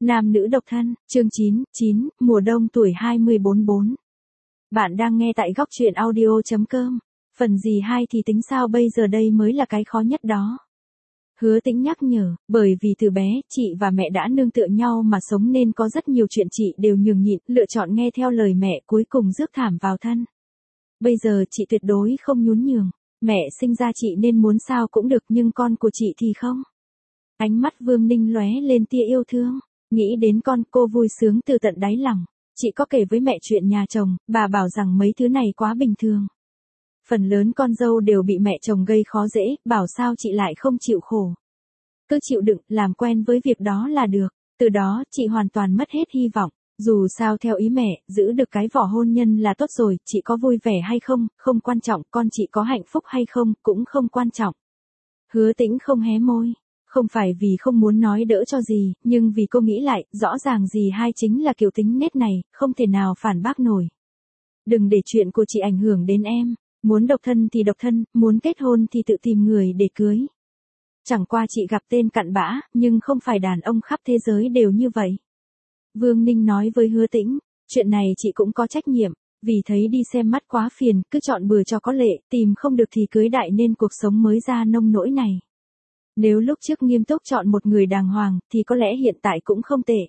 Nam nữ độc thân, chương 9, mùa đông tuổi 24. Bạn đang nghe tại góc truyện audio.com. Phần gì hay thì tính sao bây giờ đây mới là cái khó nhất đó. Hứa Tĩnh nhắc nhở, bởi vì từ bé, chị và mẹ đã nương tựa nhau mà sống nên có rất nhiều chuyện chị đều nhường nhịn, lựa chọn nghe theo lời mẹ cuối cùng rước thảm vào thân. Bây giờ chị tuyệt đối không nhún nhường, mẹ sinh ra chị nên muốn sao cũng được nhưng con của chị thì không. Ánh mắt Vương Ninh lóe lên tia yêu thương. Nghĩ đến con cô vui sướng từ tận đáy lòng. Chị có kể với mẹ chuyện nhà chồng, bà bảo rằng mấy thứ này quá bình thường. Phần lớn con dâu đều bị mẹ chồng gây khó dễ, bảo sao chị lại không chịu khổ. Cứ chịu đựng, làm quen với việc đó là được. Từ đó, chị hoàn toàn mất hết hy vọng. Dù sao theo ý mẹ, giữ được cái vỏ hôn nhân là tốt rồi, chị có vui vẻ hay không, không quan trọng, con chị có hạnh phúc hay không, cũng không quan trọng. Hứa Tĩnh không hé môi. Không phải vì không muốn nói đỡ cho gì, nhưng vì cô nghĩ lại, rõ ràng gì hai chính là kiểu tính nết này, không thể nào phản bác nổi. Đừng để chuyện của chị ảnh hưởng đến em. Muốn độc thân thì độc thân, muốn kết hôn thì tự tìm người để cưới. Chẳng qua chị gặp tên cặn bã, nhưng không phải đàn ông khắp thế giới đều như vậy. Vương Ninh nói với Hứa Tĩnh, chuyện này chị cũng có trách nhiệm, vì thấy đi xem mắt quá phiền, cứ chọn bừa cho có lệ, tìm không được thì cưới đại nên cuộc sống mới ra nông nỗi này. Nếu lúc trước nghiêm túc chọn một người đàng hoàng, thì có lẽ hiện tại cũng không tệ.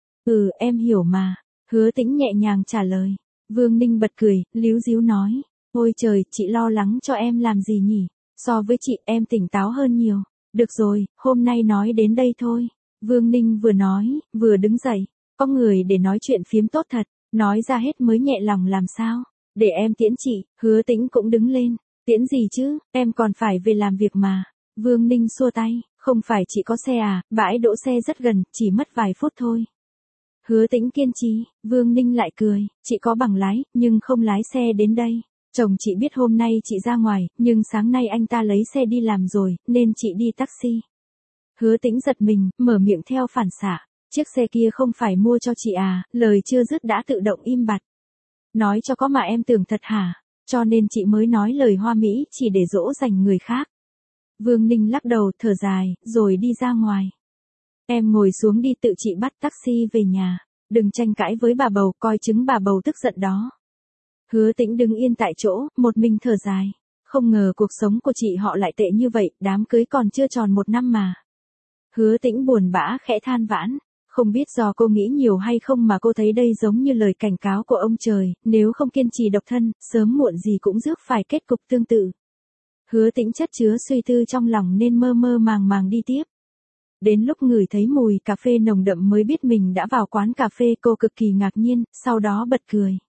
Em hiểu mà. Hứa Tĩnh nhẹ nhàng trả lời. Vương Ninh bật cười, líu díu nói. Ôi trời, chị lo lắng cho em làm gì nhỉ? So với chị, em tỉnh táo hơn nhiều. Được rồi, hôm nay nói đến đây thôi. Vương Ninh vừa nói, vừa đứng dậy. Có người để nói chuyện phiếm tốt thật. Nói ra hết mới nhẹ lòng làm sao. Để em tiễn chị. Hứa Tĩnh cũng đứng lên. Tiễn gì chứ, em còn phải về làm việc mà. Vương Ninh xua tay, không phải chị có xe à, bãi đỗ xe rất gần, chỉ mất vài phút thôi. Hứa Tĩnh kiên trì, Vương Ninh lại cười, chị có bằng lái, nhưng không lái xe đến đây. Chồng chị biết hôm nay chị ra ngoài, nhưng sáng nay anh ta lấy xe đi làm rồi, nên chị đi taxi. Hứa Tĩnh giật mình, mở miệng theo phản xạ, chiếc xe kia không phải mua cho chị à, lời chưa dứt đã tự động im bặt. Nói cho có mà em tưởng thật hả, cho nên chị mới nói lời hoa mỹ chỉ để dỗ dành người khác. Vương Ninh lắc đầu, thở dài, rồi đi ra ngoài. Em ngồi xuống đi, tự chị bắt taxi về nhà. Đừng tranh cãi với bà bầu, coi chứng bà bầu tức giận đó. Hứa Tĩnh đứng yên tại chỗ, một mình thở dài. Không ngờ cuộc sống của chị họ lại tệ như vậy, đám cưới còn chưa tròn 1 năm mà. Hứa Tĩnh buồn bã khẽ than vãn. Không biết do cô nghĩ nhiều hay không mà cô thấy đây giống như lời cảnh cáo của ông trời, nếu không kiên trì độc thân, sớm muộn gì cũng rước phải kết cục tương tự. Hứa Tĩnh chất chứa suy tư trong lòng nên mơ mơ màng màng đi tiếp. Đến lúc ngửi thấy mùi cà phê nồng đậm mới biết mình đã vào quán cà phê, cô cực kỳ ngạc nhiên, sau đó bật cười.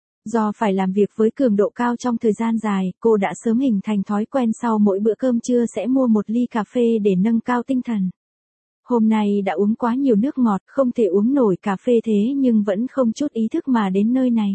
Do phải làm việc với cường độ cao trong thời gian dài, cô đã sớm hình thành thói quen sau mỗi bữa cơm trưa sẽ mua một ly cà phê để nâng cao tinh thần. Hôm nay đã uống quá nhiều nước ngọt, không thể uống nổi cà phê thế nhưng vẫn không chút ý thức mà đến nơi này.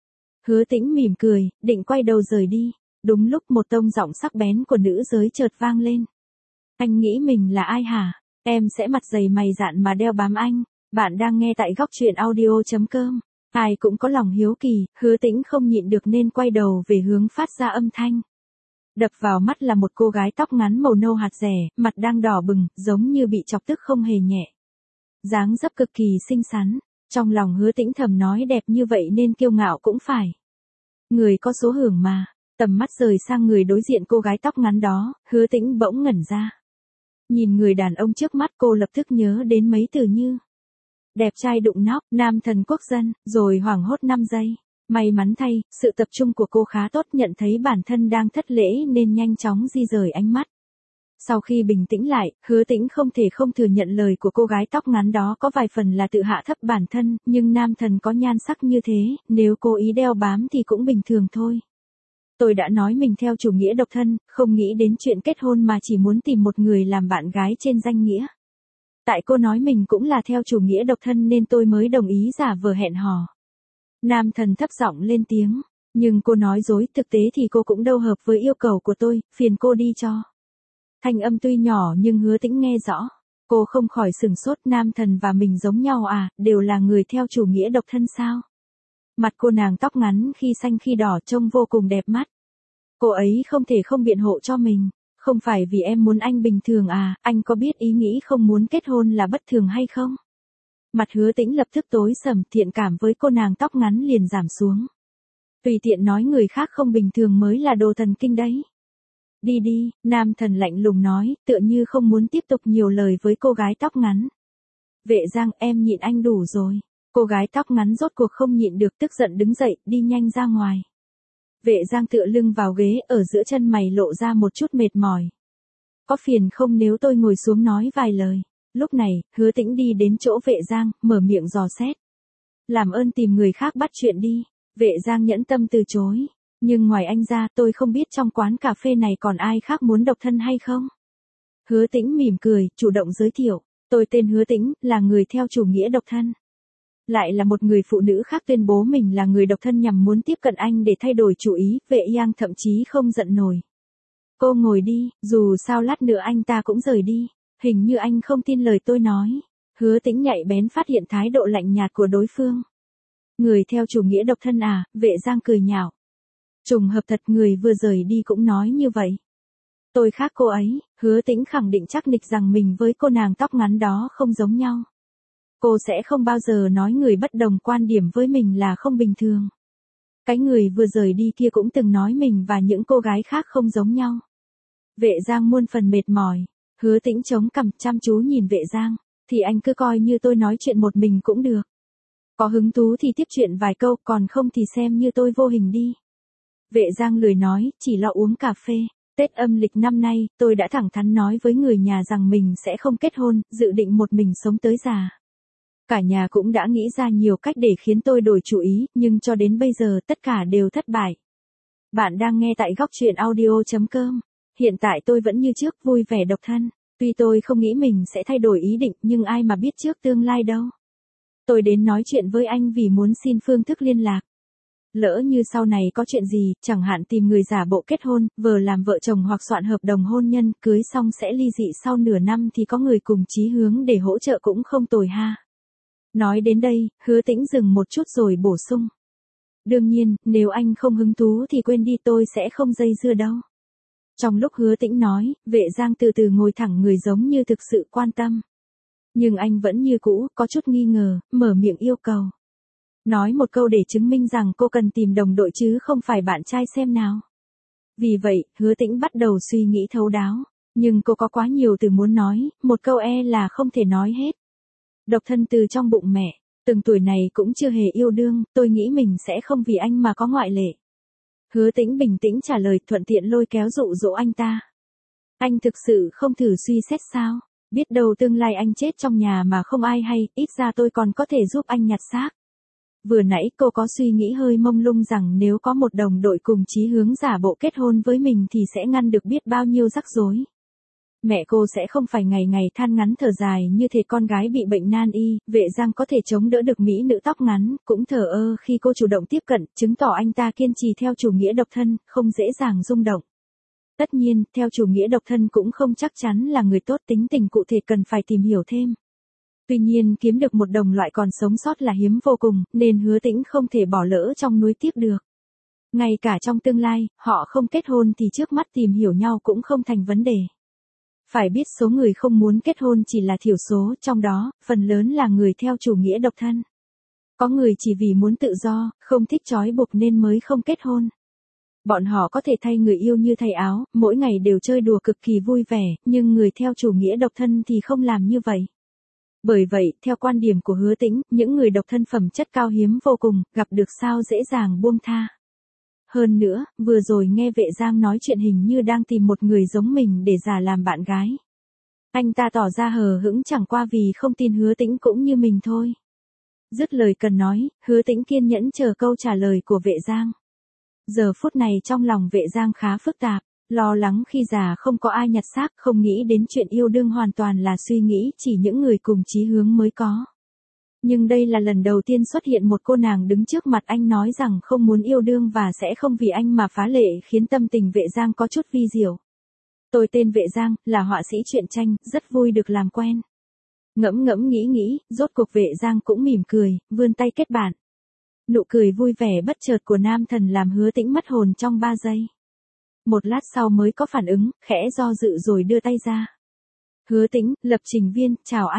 Hứa Tĩnh mỉm cười, định quay đầu rời đi. Đúng lúc một tông giọng sắc bén của nữ giới chợt vang lên. Anh nghĩ mình là ai hả? Em sẽ mặt dày mày dạn mà đeo bám anh. Bạn đang nghe tại góc truyện audio.com. Ai cũng có lòng hiếu kỳ, Hứa Tĩnh không nhịn được nên quay đầu về hướng phát ra âm thanh. Đập vào mắt là một cô gái tóc ngắn màu nâu hạt rẻ, mặt đang đỏ bừng, giống như bị chọc tức không hề nhẹ. Dáng dấp cực kỳ xinh xắn. Trong lòng Hứa Tĩnh thầm nói đẹp như vậy nên kiêu ngạo cũng phải. Người có số hưởng mà. Tầm mắt rời sang người đối diện cô gái tóc ngắn đó, Hứa Tĩnh bỗng ngẩn ra. Nhìn người đàn ông trước mắt cô lập tức nhớ đến mấy từ như đẹp trai đụng nóc, nam thần quốc dân, rồi hoảng hốt 5 giây. May mắn thay, sự tập trung của cô khá tốt, nhận thấy bản thân đang thất lễ nên nhanh chóng di rời ánh mắt. Sau khi bình tĩnh lại, Hứa Tĩnh không thể không thừa nhận lời của cô gái tóc ngắn đó có vài phần là tự hạ thấp bản thân, nhưng nam thần có nhan sắc như thế, nếu cố ý đeo bám thì cũng bình thường thôi. Tôi đã nói mình theo chủ nghĩa độc thân, không nghĩ đến chuyện kết hôn mà chỉ muốn tìm một người làm bạn gái trên danh nghĩa. Tại cô nói mình cũng là theo chủ nghĩa độc thân nên tôi mới đồng ý giả vờ hẹn hò. Nam thần thấp giọng lên tiếng, nhưng cô nói dối, thực tế thì cô cũng đâu hợp với yêu cầu của tôi, phiền cô đi cho. Thanh âm tuy nhỏ nhưng Hứa Tĩnh nghe rõ. Cô không khỏi sửng sốt, nam thần và mình giống nhau à, đều là người theo chủ nghĩa độc thân sao? Mặt cô nàng tóc ngắn khi xanh khi đỏ trông vô cùng đẹp mắt. Cô ấy không thể không biện hộ cho mình. Không phải vì em muốn anh bình thường à, anh có biết ý nghĩ không muốn kết hôn là bất thường hay không? Mặt Hứa Tĩnh lập tức tối sầm, thiện cảm với cô nàng tóc ngắn liền giảm xuống. Tùy tiện nói người khác không bình thường mới là đồ thần kinh đấy. Đi đi, nam thần lạnh lùng nói, tựa như không muốn tiếp tục nhiều lời với cô gái tóc ngắn. Vệ Giang, em nhịn anh đủ rồi. Cô gái tóc ngắn rốt cuộc không nhịn được, tức giận đứng dậy, đi nhanh ra ngoài. Vệ Giang tựa lưng vào ghế, ở giữa chân mày lộ ra một chút mệt mỏi. Có phiền không nếu tôi ngồi xuống nói vài lời? Lúc này, Hứa Tĩnh đi đến chỗ Vệ Giang, mở miệng dò xét. Làm ơn tìm người khác bắt chuyện đi. Vệ Giang nhẫn tâm từ chối. Nhưng ngoài anh ra, tôi không biết trong quán cà phê này còn ai khác muốn độc thân hay không? Hứa Tĩnh mỉm cười, chủ động giới thiệu. Tôi tên Hứa Tĩnh, là người theo chủ nghĩa độc thân. Lại là một người phụ nữ khác tuyên bố mình là người độc thân nhằm muốn tiếp cận anh để thay đổi chủ ý, Vệ Giang thậm chí không giận nổi. Cô ngồi đi, dù sao lát nữa anh ta cũng rời đi. Hình như anh không tin lời tôi nói. Hứa Tĩnh nhạy bén phát hiện thái độ lạnh nhạt của đối phương. Người theo chủ nghĩa độc thân à? Vệ Giang cười nhạo. Trùng hợp thật, người vừa rời đi cũng nói như vậy. Tôi khác cô ấy. Hứa Tĩnh khẳng định chắc nịch rằng mình với cô nàng tóc ngắn đó không giống nhau. Cô sẽ không bao giờ nói người bất đồng quan điểm với mình là không bình thường. Cái người vừa rời đi kia cũng từng nói mình và những cô gái khác không giống nhau. Vệ Giang muôn phần mệt mỏi. Hứa Tĩnh chống cằm chăm chú nhìn Vệ Giang. Thì anh cứ coi như tôi nói chuyện một mình cũng được. Có hứng thú thì tiếp chuyện vài câu, còn không thì xem như tôi vô hình đi. Vệ Giang lười nói, chỉ lo uống cà phê. Tết âm lịch năm nay, tôi đã thẳng thắn nói với người nhà rằng mình sẽ không kết hôn, dự định một mình sống tới già. Cả nhà cũng đã nghĩ ra nhiều cách để khiến tôi đổi chủ ý, nhưng cho đến bây giờ tất cả đều thất bại. Bạn đang nghe tại góc truyện audio.com. Hiện tại tôi vẫn như trước, vui vẻ độc thân. Tuy tôi không nghĩ mình sẽ thay đổi ý định, nhưng ai mà biết trước tương lai đâu. Tôi đến nói chuyện với anh vì muốn xin phương thức liên lạc. Lỡ như sau này có chuyện gì, chẳng hạn tìm người giả bộ kết hôn, vờ làm vợ chồng hoặc soạn hợp đồng hôn nhân, cưới xong sẽ ly dị sau nửa năm thì có người cùng chí hướng để hỗ trợ cũng không tồi ha. Nói đến đây, Hứa Tĩnh dừng một chút rồi bổ sung. Đương nhiên, nếu anh không hứng thú thì quên đi, tôi sẽ không dây dưa đâu. Trong lúc Hứa Tĩnh nói, Vệ Giang từ từ ngồi thẳng người giống như thực sự quan tâm. Nhưng anh vẫn như cũ, có chút nghi ngờ, mở miệng yêu cầu. Nói một câu để chứng minh rằng cô cần tìm đồng đội chứ không phải bạn trai xem nào. Vì vậy, Hứa Tĩnh bắt đầu suy nghĩ thấu đáo. Nhưng cô có quá nhiều từ muốn nói, một câu là không thể nói hết. Độc thân từ trong bụng mẹ, từng tuổi này cũng chưa hề yêu đương, tôi nghĩ mình sẽ không vì anh mà có ngoại lệ. Hứa Tĩnh bình tĩnh trả lời, thuận tiện lôi kéo dụ dỗ anh ta. Anh thực sự không thử suy xét sao? Biết đâu tương lai anh chết trong nhà mà không ai hay, ít ra tôi còn có thể giúp anh nhặt xác. Vừa nãy cô có suy nghĩ hơi mông lung rằng nếu có một đồng đội cùng chí hướng giả bộ kết hôn với mình thì sẽ ngăn được biết bao nhiêu rắc rối. Mẹ cô sẽ không phải ngày ngày than ngắn thở dài như thể con gái bị bệnh nan y. Vệ Giang có thể chống đỡ được mỹ nữ tóc ngắn, cũng thờ ơ khi cô chủ động tiếp cận, chứng tỏ anh ta kiên trì theo chủ nghĩa độc thân, không dễ dàng rung động. Tất nhiên, theo chủ nghĩa độc thân cũng không chắc chắn là người tốt, tính tình cụ thể cần phải tìm hiểu thêm. Tuy nhiên kiếm được một đồng loại còn sống sót là hiếm vô cùng, nên Hứa Tĩnh không thể bỏ lỡ trong núi tiếc được. Ngay cả trong tương lai, họ không kết hôn thì trước mắt tìm hiểu nhau cũng không thành vấn đề. Phải biết số người không muốn kết hôn chỉ là thiểu số, trong đó, phần lớn là người theo chủ nghĩa độc thân. Có người chỉ vì muốn tự do, không thích trói buộc nên mới không kết hôn. Bọn họ có thể thay người yêu như thay áo, mỗi ngày đều chơi đùa cực kỳ vui vẻ, nhưng người theo chủ nghĩa độc thân thì không làm như vậy. Bởi vậy, theo quan điểm của Hứa Tĩnh, những người độc thân phẩm chất cao hiếm vô cùng, gặp được sao dễ dàng buông tha. Hơn nữa, vừa rồi nghe Vệ Giang nói chuyện hình như đang tìm một người giống mình để giả làm bạn gái. Anh ta tỏ ra hờ hững chẳng qua vì không tin Hứa Tĩnh cũng như mình thôi. Dứt lời cần nói, Hứa Tĩnh kiên nhẫn chờ câu trả lời của Vệ Giang. Giờ phút này trong lòng Vệ Giang khá phức tạp, lo lắng khi già không có ai nhặt xác, không nghĩ đến chuyện yêu đương hoàn toàn là suy nghĩ chỉ những người cùng chí hướng mới có. Nhưng đây là lần đầu tiên xuất hiện một cô nàng đứng trước mặt anh nói rằng không muốn yêu đương và sẽ không vì anh mà phá lệ, khiến tâm tình Vệ Giang có chút vi diệu. Tôi tên Vệ Giang, là họa sĩ truyện tranh, rất vui được làm quen. Ngẫm ngẫm nghĩ nghĩ, rốt cuộc Vệ Giang cũng mỉm cười, vươn tay kết bạn. Nụ cười vui vẻ bất chợt của nam thần làm Hứa Tĩnh mất hồn trong 3 giây. Một lát sau mới có phản ứng, khẽ do dự rồi đưa tay ra. Hứa Tĩnh, lập trình viên, chào anh.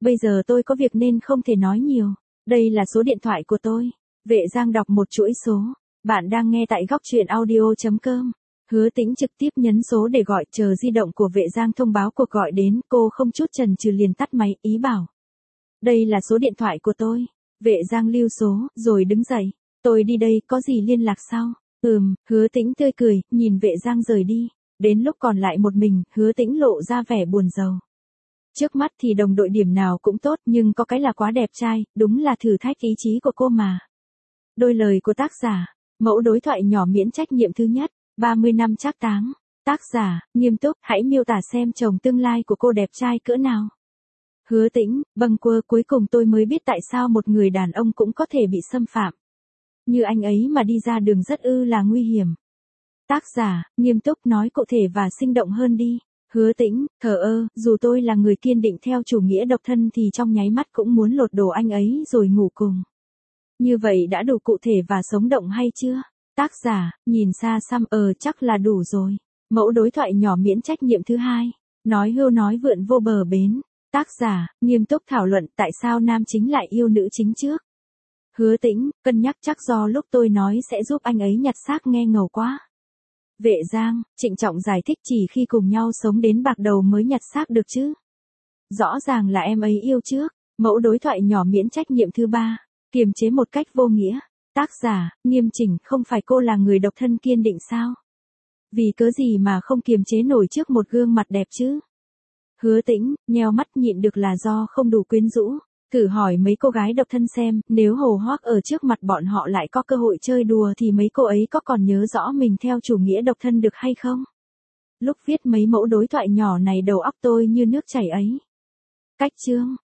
Bây giờ tôi có việc nên không thể nói nhiều. Đây là số điện thoại của tôi. Vệ Giang đọc một chuỗi số. Bạn đang nghe tại góc truyện audio.com. Hứa Tĩnh trực tiếp nhấn số để gọi, chờ di động của Vệ Giang thông báo cuộc gọi đến, cô không chút chần chừ liền tắt máy, ý bảo. Đây là số điện thoại của tôi. Vệ Giang lưu số, rồi đứng dậy. Tôi đi đây, có gì liên lạc sau? Hứa Tĩnh tươi cười, nhìn Vệ Giang rời đi. Đến lúc còn lại một mình, Hứa Tĩnh lộ ra vẻ buồn rầu. Trước mắt thì đồng đội điểm nào cũng tốt, nhưng có cái là quá đẹp trai, đúng là thử thách ý chí của cô mà. Đôi lời của tác giả, mẫu đối thoại nhỏ miễn trách nhiệm thứ nhất, 30 năm trác táng. Tác giả, nghiêm túc, hãy miêu tả xem chồng tương lai của cô đẹp trai cỡ nào. Hứa Tĩnh, cuối cùng tôi mới biết tại sao một người đàn ông cũng có thể bị xâm phạm. Như anh ấy mà đi ra đường rất là nguy hiểm. Tác giả, nghiêm túc, nói cụ thể và sinh động hơn đi. Hứa Tĩnh, thờ ơ, dù tôi là người kiên định theo chủ nghĩa độc thân thì trong nháy mắt cũng muốn lột đồ anh ấy rồi ngủ cùng. Như vậy đã đủ cụ thể và sống động hay chưa? Tác giả, nhìn xa xăm, chắc là đủ rồi. Mẫu đối thoại nhỏ miễn trách nhiệm thứ hai. Nói hưu nói vượn vô bờ bến. Tác giả, nghiêm túc thảo luận tại sao nam chính lại yêu nữ chính trước. Hứa Tĩnh, cân nhắc chắc do lúc tôi nói sẽ giúp anh ấy nhặt xác nghe ngầu quá. Vệ Giang, trịnh trọng giải thích chỉ khi cùng nhau sống đến bạc đầu mới nhặt xác được chứ. Rõ ràng là em ấy yêu trước. Mẫu đối thoại nhỏ miễn trách nhiệm thứ ba. Kiềm chế một cách vô nghĩa. Tác giả, nghiêm chỉnh, không phải cô là người độc thân kiên định sao? Vì cớ gì mà không kiềm chế nổi trước một gương mặt đẹp chứ? Hứa Tĩnh, nheo mắt nhịn được là do không đủ quyến rũ. Thử hỏi mấy cô gái độc thân xem, nếu Hồ Hoác ở trước mặt bọn họ lại có cơ hội chơi đùa thì mấy cô ấy có còn nhớ rõ mình theo chủ nghĩa độc thân được hay không? Lúc viết mấy mẫu đối thoại nhỏ này đầu óc tôi như nước chảy ấy. Cách chương,